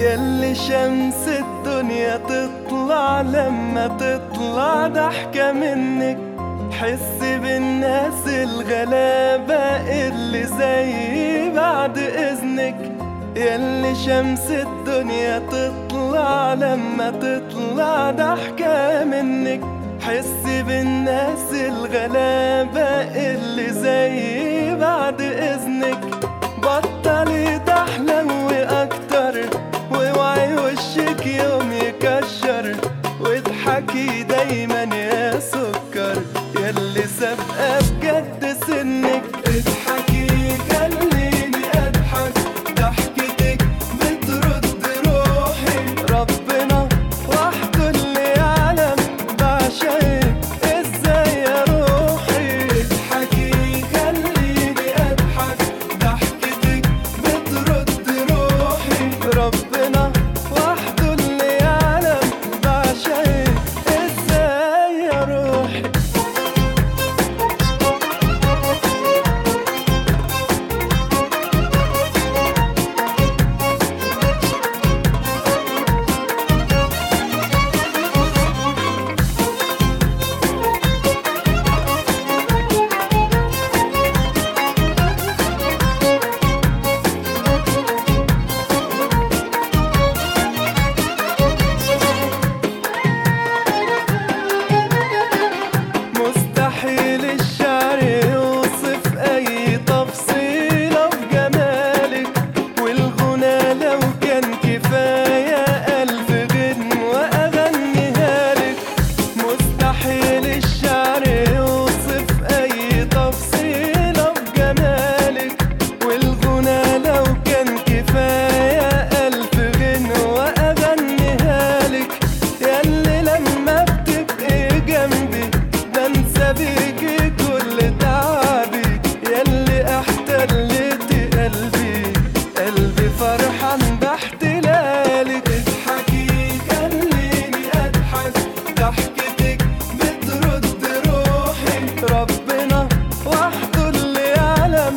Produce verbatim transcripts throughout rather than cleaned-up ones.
ياللي شمس الدنيا تطلع لما تطلع ضحكة منك. حس بالناس الغلابة اللي زي بعد إذنك. ياللي شمس الدنيا تطلع لما تطلع ضحكة منك. حس بالناس الغلابة اللي زي بعد إذنك. بطلي تحلوي أكتر واوعي وشك يوم يكشر. واضحكي دايما يا سكر ياللي سابقة بجد سنك. اضحكي خليني أضحك ضحكتك بترد روحي. ربنا وحده اللي يعلم بعشقك ازاي يا روحي. اضحكي خليني أضحك ضحكتك بترد روحي. ربنا وحده اللي يعلم بعشقك ازاي يا روحي. مستحيل الشعر يوصف أي تفصيلة في جمالك. والغنى لو كان كفاية ألف غنوة أغنيها لك. مستحيل الشعر يوصف أي تفصيلة في جمالك. والغنى لو كان كفاية ألف غنوة أغنيها لك. ياللي لما بتبقي جنبي بنسى بيكي كل تعبي. ياللي احتلتي قلبي قلبي فرحان باحتلالك. اضحكي خليني اضحك ضحكتك بترد روحي. ربنا وحده اللي يعلم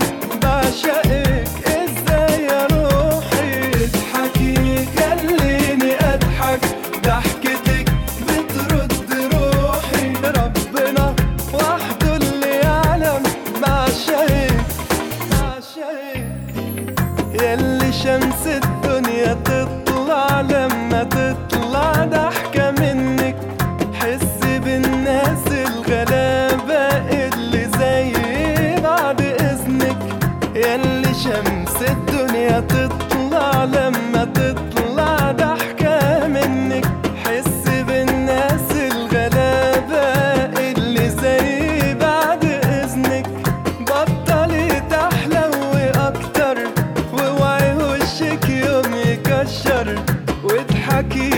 بعشقك ازاي يا روحي. اضحكي خليني اضحك ضحكتك بترد روحي. ربنا وحده اللي يعلم بعشقك بعشقك. ياللي شمس الدنيا تطلع لما تطلع ضحكة منك. حس بالناس الغلابة اللي زي بعد إذنك. ياللي شمس الدنيا تطلع لما تطلع ضحكة منك. حس بالناس الغلابة اللي زي بعد إذنك. بطلي تحلوي أكتر واوعي وشك يوم يكشر. واضحكي